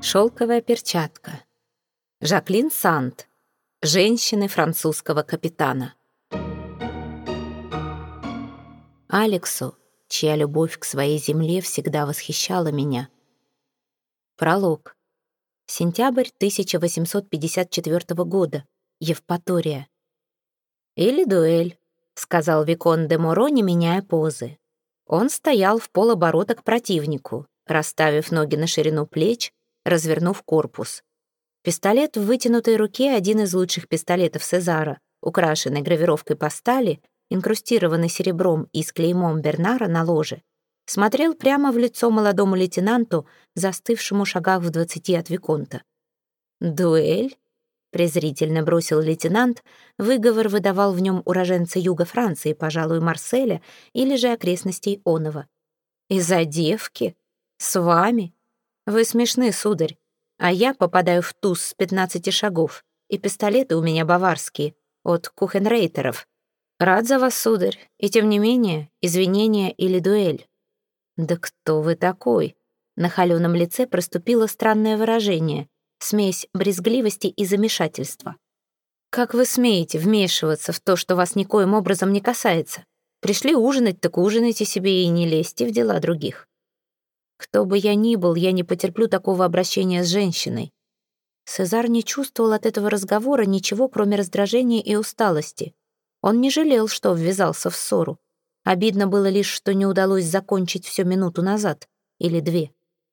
Шелковая перчатка. Жаклин Санд. Женщины французского капитана. Алексу, чья любовь к своей земле всегда восхищала меня. Пролог. Сентябрь 1854 года. Евпатория. «Или дуэль», — сказал Викон де Моро, не меняя позы. Он стоял в полоборота к противнику, расставив ноги на ширину плеч, развернув корпус. Пистолет в вытянутой руке — один из лучших пистолетов Сезара, украшенный гравировкой по стали, инкрустированный серебром и с клеймом Бернара на ложе, смотрел прямо в лицо молодому лейтенанту, застывшему в шагах в 20 от Виконта. «Дуэль?» — презрительно бросил лейтенант. Выговор выдавал в нем уроженца юга Франции, пожалуй, Марселя или же окрестностей Онова. «Из-за девки? С вами? Вы смешны, сударь. А я попадаю в туз с 15 шагов, и пистолеты у меня баварские, от Кухенрейтеров. Рад за вас, сударь, и тем не менее, извинения или дуэль». «Да кто вы такой?» На холеном лице проступило странное выражение, смесь брезгливости и замешательства. «Как вы смеете вмешиваться в то, что вас никоим образом не касается? Пришли ужинать, так ужинайте себе и не лезьте в дела других. Кто бы я ни был, я не потерплю такого обращения с женщиной». Сезар не чувствовал от этого разговора ничего, кроме раздражения и усталости. Он не жалел, что ввязался в ссору. Обидно было лишь, что не удалось закончить все минуту назад или две.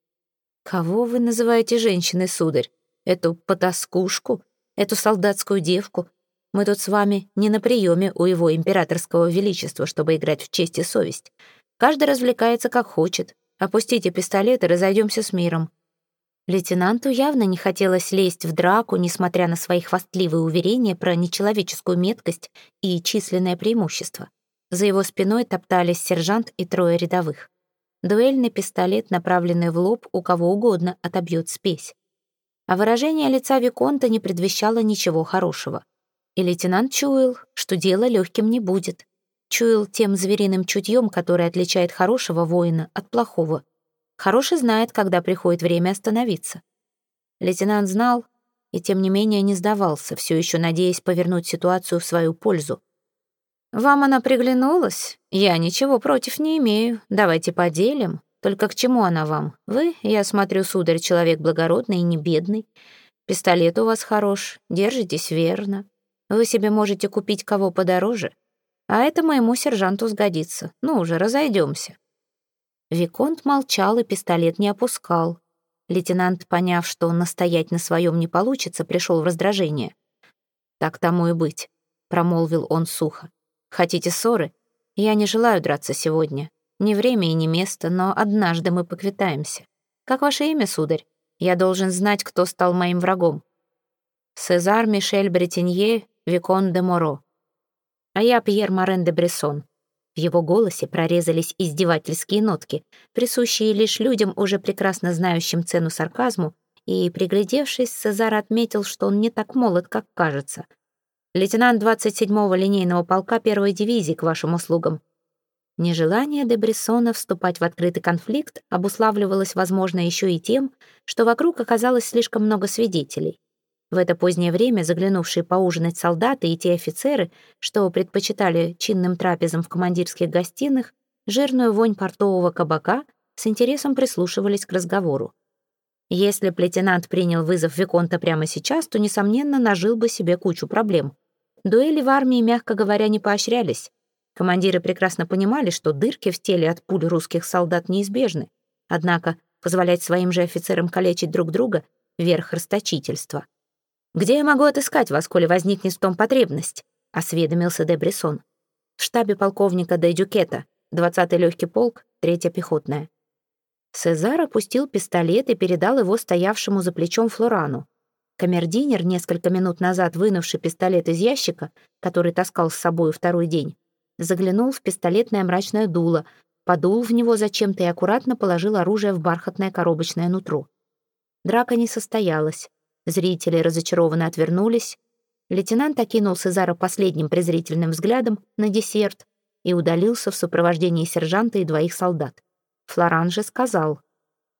«Кого вы называете женщиной, сударь? Эту потаскушку? Эту солдатскую девку? Мы тут с вами не на приеме у его императорского величества, чтобы играть в честь и совесть. Каждый развлекается как хочет. Опустите пистолет и разойдемся с миром». Лейтенанту явно не хотелось лезть в драку, несмотря на свои хвастливые уверения про нечеловеческую меткость и численное преимущество. За его спиной топтались сержант и 3 рядовых. Дуэльный пистолет, направленный в лоб, у кого угодно отобьет спесь. А выражение лица Виконта не предвещало ничего хорошего. И лейтенант чуял, что дело легким не будет. Чуял тем звериным чутьем, которое отличает хорошего воина от плохого. Хороший знает, когда приходит время остановиться. Лейтенант знал и, тем не менее, не сдавался, все еще надеясь повернуть ситуацию в свою пользу. «Вам она приглянулась? Я ничего против не имею. Давайте поделим. Только к чему она вам? Вы, я смотрю, сударь, человек благородный и не бедный. Пистолет у вас хорош, держитесь верно. Вы себе можете купить кого подороже. А это моему сержанту сгодится. Ну уже, разойдемся». Виконт молчал и пистолет не опускал. Лейтенант, поняв, что настоять на своем не получится, пришел в раздражение. «Так тому и быть», — промолвил он сухо. «Хотите ссоры? Я не желаю драться сегодня. Ни время и ни место, но однажды мы поквитаемся. Как ваше имя, сударь? Я должен знать, кто стал моим врагом». «Сезар Мишель Бретенье, Викон де Моро». «А я Пьер Морен де Брессон». В его голосе прорезались издевательские нотки, присущие лишь людям, уже прекрасно знающим цену сарказму, и, приглядевшись, Сезар отметил, что он не так молод, как кажется. «Лейтенант 27-го линейного полка 1-й дивизии к вашим услугам». Нежелание де Брессона вступать в открытый конфликт обуславливалось, возможно, еще и тем, что вокруг оказалось слишком много свидетелей. В это позднее время заглянувшие поужинать солдаты и те офицеры, что предпочитали чинным трапезам в командирских гостиных, жирную вонь портового кабака, с интересом прислушивались к разговору. Если б лейтенант принял вызов Виконта прямо сейчас, то, несомненно, нажил бы себе кучу проблем. Дуэли в армии, мягко говоря, не поощрялись. Командиры прекрасно понимали, что дырки в теле от пуль русских солдат неизбежны. Однако позволять своим же офицерам калечить друг друга — верх расточительства. «Где я могу отыскать вас, коли возникнет в том потребность?» — осведомился де Брессон. «В штабе полковника де Дюкета, 20-й легкий полк, 3-я пехотная». Сезар опустил пистолет и передал его стоявшему за плечом Флорану. Камердинер, несколько минут назад вынувший пистолет из ящика, который таскал с собой 2-й день, заглянул в пистолетное мрачное дуло, подул в него зачем-то и аккуратно положил оружие в бархатное коробочное нутро. Драка не состоялась. Зрители разочарованно отвернулись. Лейтенант окинул Сезара последним презрительным взглядом на десерт и удалился в сопровождении сержанта и 2 солдат. Флоран же сказал: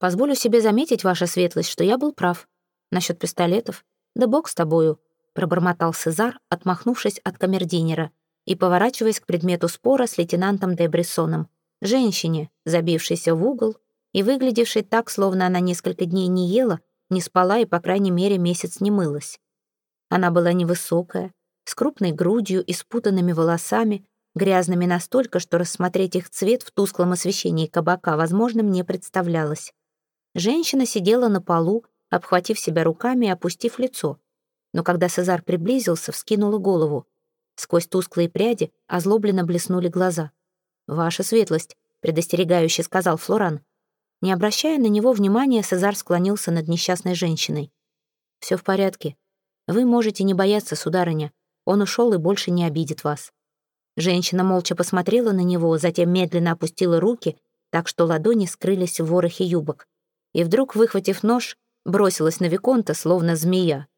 Позволю себе заметить, ваша светлость, что я был прав. Насчет пистолетов. Да бог с тобою, пробормотал Сезар, отмахнувшись от камердинера и поворачиваясь к предмету спора с лейтенантом де Брессоном, женщине, забившейся в угол и выглядевшей так, словно она несколько дней не ела, не спала и, по крайней мере, месяц не мылась. Она была невысокая, с крупной грудью и спутанными волосами, грязными настолько, что рассмотреть их цвет в тусклом освещении кабака возможным не представлялось. Женщина сидела на полу, обхватив себя руками и опустив лицо. Но когда Сезар приблизился, вскинула голову. Сквозь тусклые пряди озлобленно блеснули глаза. «Ваша светлость», — предостерегающе сказал Флоран. Не обращая на него внимания, Сезар склонился над несчастной женщиной. «Все в порядке. Вы можете не бояться, сударыня. Он ушел и больше не обидит вас». Женщина молча посмотрела на него, затем медленно опустила руки, так что ладони скрылись в ворохе юбок. И вдруг, выхватив нож, бросилась на виконта, словно змея.